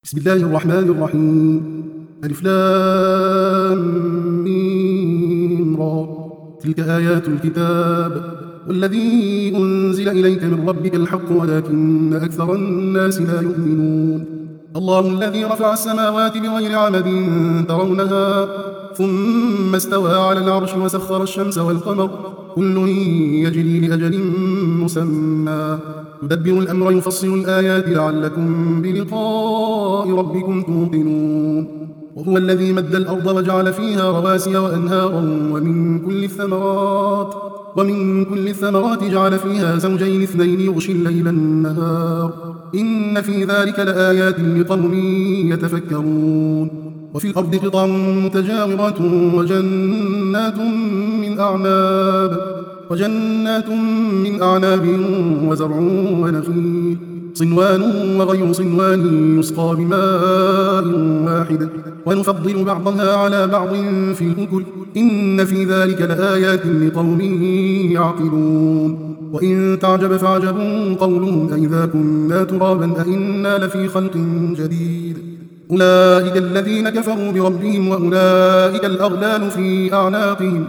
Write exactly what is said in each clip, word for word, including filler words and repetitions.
بسم الله الرحمن الرحيم. ألف لام ميم را. تلك آيات الكتاب والذي أنزل إليك من ربك الحق ولكن أكثر الناس لا يؤمنون. الله الذي رفع السماوات بغير عمد ترونها ثم استوى على العرش وسخر الشمس والقمر كل يجري لأجل مسمى يدبر الأمر يفصل الآيات لعلكم بلقاء ربكم توقنون. وهو الذي مد الأرض وجعل فيها رواسي وأنهارا ومن كل الثمرات ومن كل الثمرات جعل فيها زوجين اثنين يغشي الليل النهار إن في ذلك لآيات لقوم يتفكرون. وفي الأرض قطع متجاورات وجنات من أعناب وجنات من أعناب وزرع ونخيل صنوان وغير صنوان يسقى بماء واحد ونفضل بعضها على بعض في الأكل إن في ذلك لآيات لقوم يعقلون. وإن تعجب فعجب قولهم أئذا كنا ترابا أئنا لفي خلق جديد أولئك الذين كفروا بربهم وأولئك الأغلال في أعناقهم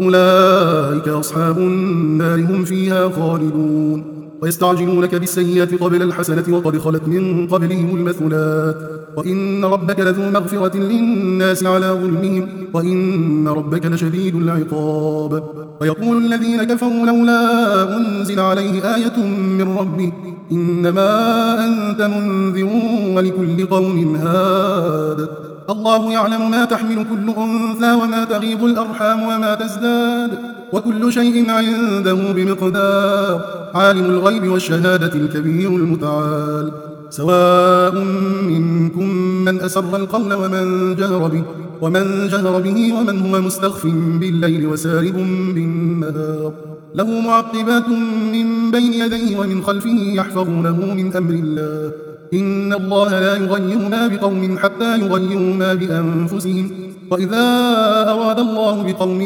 وأولئك أصحاب النار هم فيها خالدون. ويستعجلونك بالسيئة قبل الحسنة وقد خلت من قبلهم المثلات وإن ربك لذو مغفرة للناس على ظلمهم وإن ربك لشديد العقاب. ويقول الذين كفروا لولا أنزل عليه آية من ربه إنما أنت منذر ولكل قوم هاد الله يعلم ما تحمل كل أنثى وما تغيض الأرحام وما تزداد وكل شيء عنده بمقدار عالم الغيب والشهادة الكبير المتعال. سواء منكم من أسر القول ومن جهر به ومن جهر به ومن هو مستخف بالليل وسارب بالنهار له معقبات من بين يديه ومن خلفه يحفظونه من أمر الله إن الله لا يغير ما بقوم حتى يغيروا ما بأنفسهم وإذا أراد الله بقوم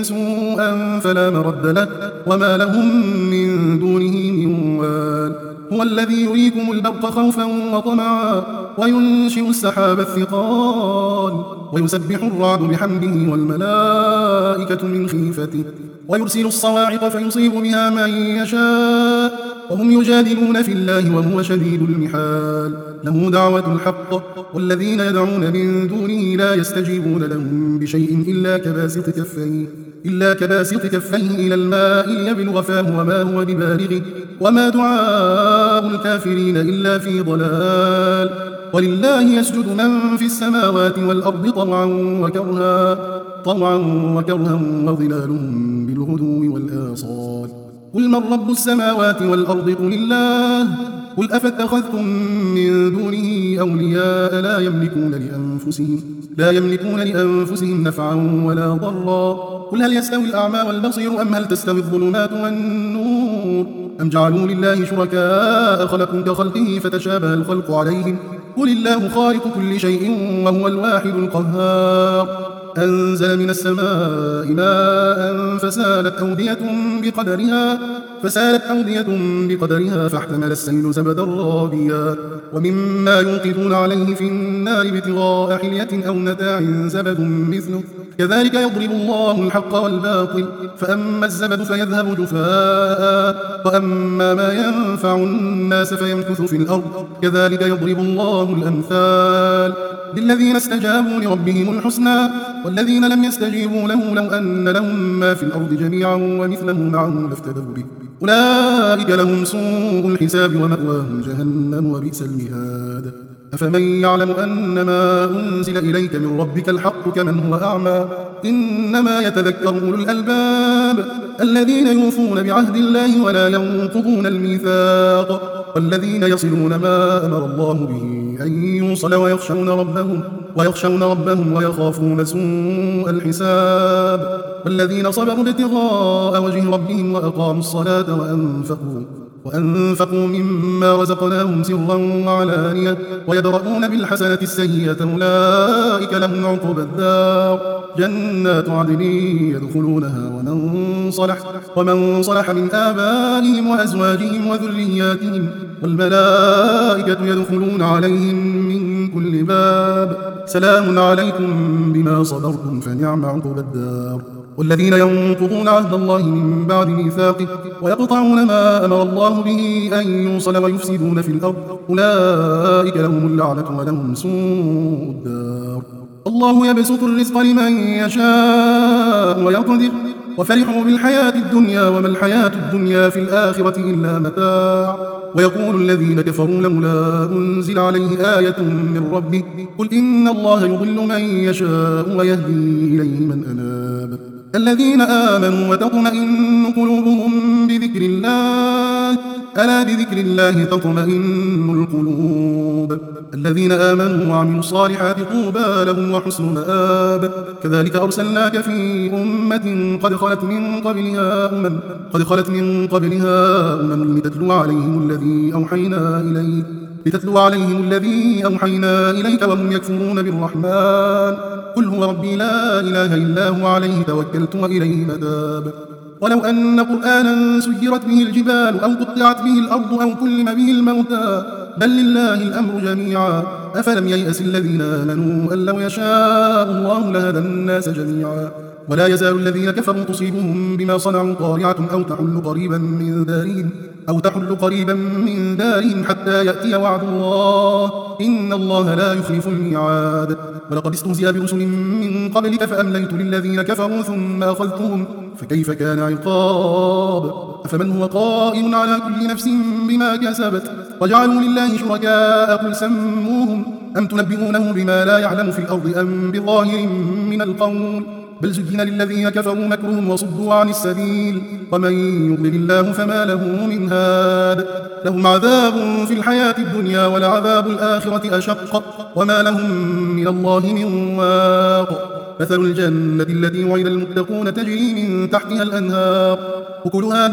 سوءا فلا مرد له وما لهم من دونه من وال. هو الذي يريكم البرق خوفا وطمعا وينشئ السحاب الثقال ويسبح الرعد بحمده والملائكة من خيفته ويرسل الصواعق فيصيب بها من يشاء وهم يجادلون في الله وهو شديد المحال. له دعوة الحق والذين يدعون من دونه لا يستجيبون لهم بشيء إلا كباسط كفيه إلا كباسط كفيه إلى الماء ليبلغ فاه وما هو ببالغه وما دعاء الكافرين إلا في ضلال. ولله يسجد من في السماوات والأرض طوعا وكرها طوعا وكرها وظلالهم بالغدو والآصال. قل من رب السماوات والأرض قل الله قل أفاتخذتم من دونه أولياء لا يملكون لأنفسهم لا يملكون لأنفسهم نفعا ولا ضرا قل هل يستوي الأعمى والبصير أم هل تستوي الظلمات والنور أم جعلوا لله شركاء خلقوا كخلقه فتشابه الخلق عليهم قل الله خالق كل شيء وهو الواحد القهار. أنزل من السماء ماء فسالت أودية بقدرها فسالت أودية بقدرها فاحتمل السيل زبدا رابيا ومما يوقدون عليه في النار ابتغاء حلية أو متاع زبد مثله كذلك يضرب الله الحق والباطل فأما الزبد فيذهب جفاء وأما ما ينفع الناس فيمكث في الأرض كذلك يضرب الله الأمثال. للذين استجابوا لربهم الحسنى والذين لم يستجيبوا له لو أن لهم ما في الأرض جميعا ومثله معه لافتدوا به أولئك لهم سوء الحساب ومأواهم جهنم وبئس المهاد. أفمن يعلم أن ما أنزل إليك من ربك الحق كمن هو أعمى إنما يتذكر أولو الألباب الذين يوفون بعهد الله ولا ينقضون الميثاق والذين يصلون ما أمر الله به أن يوصل ويخشون ربهم ويخشون ربهم ويخافون سوء الحساب والذين صبروا ابتغاء وجه ربهم وأقاموا الصلاة وأنفقوا وأنفقوا مما رزقناهم سرا وعلانية ويدرؤون بالحسنة السيئة أولئك لهم عقبى الدار جنات عدن يدخلونها ومن صلح, ومن صلح من آبائهم وأزواجهم وذرياتهم والملائكة يدخلون عليهم من كل باب سلام عليكم بما صبرتم فنعم عقبى الدار والذين ينقضون عهد الله من بعد ميثاقه ويقطعون ما أمر الله به أن يوصل ويفسدون في الأرض أولئك لهم اللعنة ولهم سوء الدار الله يبسط الرزق لمن يشاء ويقدر وفرحوا بالحياة الدنيا وما الحياة الدنيا في الآخرة إلا متاع ويقول الذين كفروا لولا أنزل عليه آية من ربه قل إن الله يضل من يشاء ويهدي إليه من أناب الذين آمنوا وتطمئن قلوبهم بذكر الله ألا بذكر الله تطمئن القلوب الذين آمنوا وعملوا الصالحات طوبى لهم وحسن مآب كذلك أرسلناك في أمة قد خلت من قبلها أمم قد خلت من قبلها أمم لتتلو عليهم الذي أوحينا إليك لتتلو عليهم الذي أوحينا إليك وهم يكفرون بالرحمن قل هو ربي لا إله إلا هو عليه توكلت وإليه متاب ولو أن قرآنا سيرت به الجبال أو قطعت به الأرض أو كلم به الموتى بل لله الأمر جميعا أفلم ييأس الذين آمنوا أن لو يشاء الله لهدى الناس جميعا ولا يزال الذين كفروا تصيبهم بما صنعوا قارعة أو تحل قريبا من دارهم أو تحل قريبا من دارهم حتى يأتي وعد الله إن الله لا يخلف الميعاد ولقد استهزئ برسل من قبلك فأمليت للذين كفروا ثم أخذتهم فكيف كان عقاب أفمن هو قائم على كل نفس بما كسبت وجعلوا لله شركاء قل سموهم أم تنبئونه بما لا يعلم في الأرض أم بظاهر من القول بل زين للذين كفروا مكرهم وصدوا عن السبيل ومن يضلل الله فما له من هاد لهم عذاب في الحياة الدنيا ولعذاب الآخرة أشق وما لهم من الله من واق مثل الجنة التي وعد المتقون تجري من تحتها الأنهار أكلها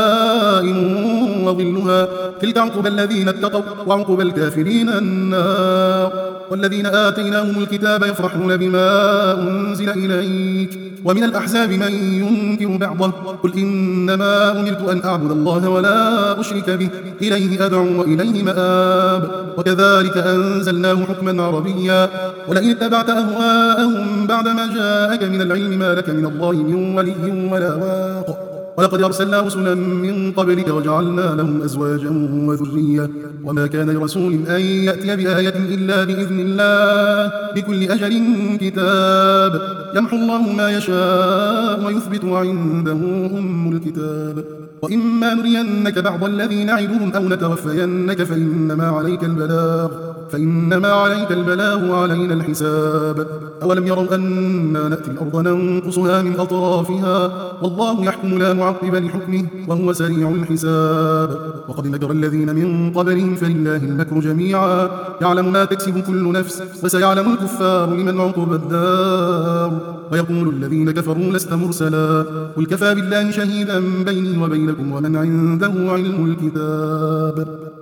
دائم وظلها تلك عقبى الذين اتقوا وعقبى الكافرين النار والذين آتيناهم الكتاب يفرحون بما أنزل إليك ومن الأحزاب من ينكر بعضه قل إنما أمرت أن أعبد الله ولا أشرك به إليه أدعو وإليه مآب وكذلك أنزلناه حكما عربيا ولئن اتبعت أهواءهم بعدما جاءك من العلم ما لك من الله من ولي ولا واق ولقد أرسلنا رسلا من قبلك وجعلنا لهم أزواجا وذرية وما كان لرسول أن يأتي بآية إلا بإذن الله بكل أجل كتاب يمحو الله ما يشاء ويثبت عنده أم الكتاب وإما نرينك بعض الذي نعدهم أو نتوفينك فإنما عليك البلاغ فإنما عليك البلاغ وعلينا الحساب أولم يروا أنا نأتي الأرض ننقصها من أطرافها والله يحكم لا معقب لحكمه وهو سريع الحساب وقد مكر الذين من قبلهم فلله المكر جميعا يعلم ما تكسب كل نفس وسيعلم الكفار لمن عقب الدار ويقول الذين كفروا لست مرسلا قل كفى بالله شهيدا بيني وبينكم ومن عنده علم الكتاب